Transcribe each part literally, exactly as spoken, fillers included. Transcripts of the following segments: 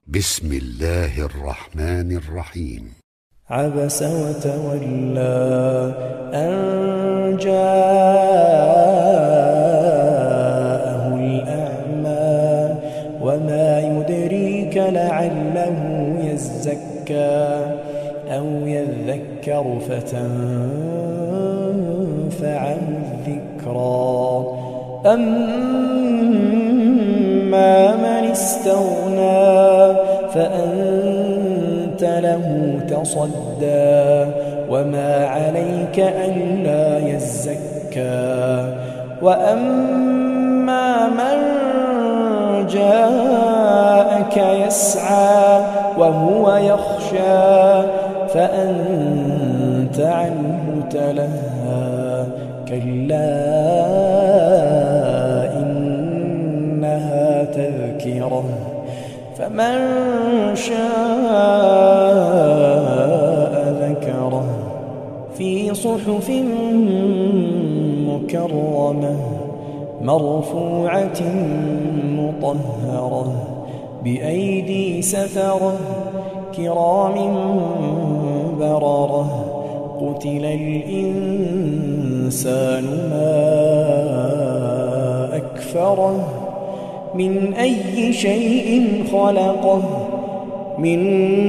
بسم الله الرحمن الرحيم. عبس وتولى أن جاءه الأعمى وما يدريك لعله يزكى أو يذكر فتنفعه الذكرى أما من استغنى فأنت له تصدى وما عليك ألا يزكى وأما من جاءك يسعى وهو يخشى فأنت عنه تلهى كلا إنها تذكرة فمن شاء ذكره في صحف مكرمة مرفوعة مطهرة بأيدي سفرة كرام بررة قتل الإنسان ما أكفره من أي شيء خلقه من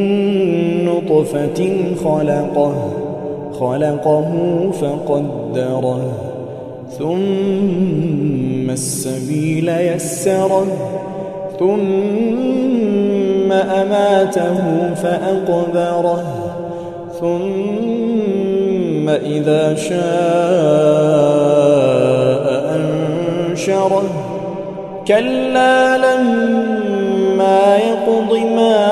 نطفة خلقه خلقه فقدره ثم السبيل يسره ثم أماته فأقبره ثم إذا شاء أنشره كلا لما يقض ما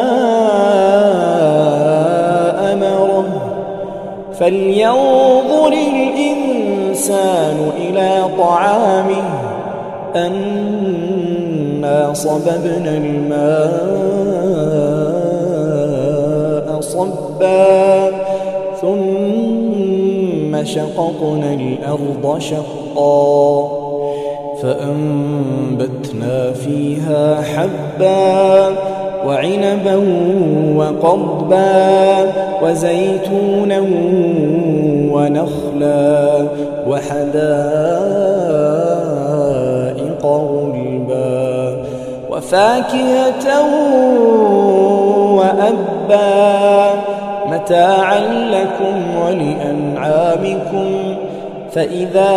أمره فلينظر الإنسان إلى طعامه أنا صببنا الماء صبا ثم شققنا الأرض شقا فأنبتنا فيها حبا وعنبا وقضبا وزيتونا ونخلا وحدائق غلبا وفاكهة وأبا متاعا لكم ولأنعامكم فإذا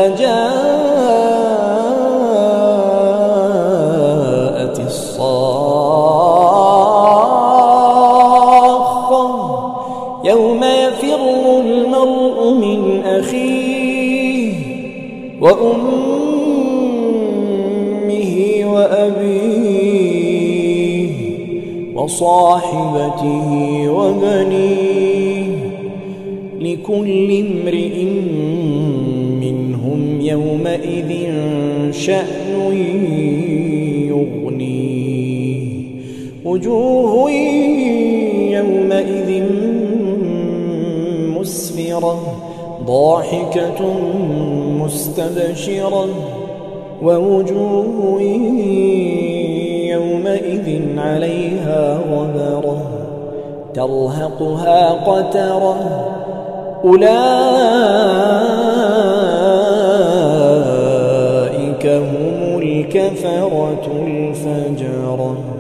جاءت الصاخة يوم يفر المرء من أخيه وأمه وأبيه وصاحبته وبنيه لكل امرئ منهم يومئذ شأن يغنيه وجوه يومئذ مسفرة ضاحكة مستبشرة ووجوه يومئذ عليها غبرة ترهقها قترة أولئك هم الكفرة الفجرة.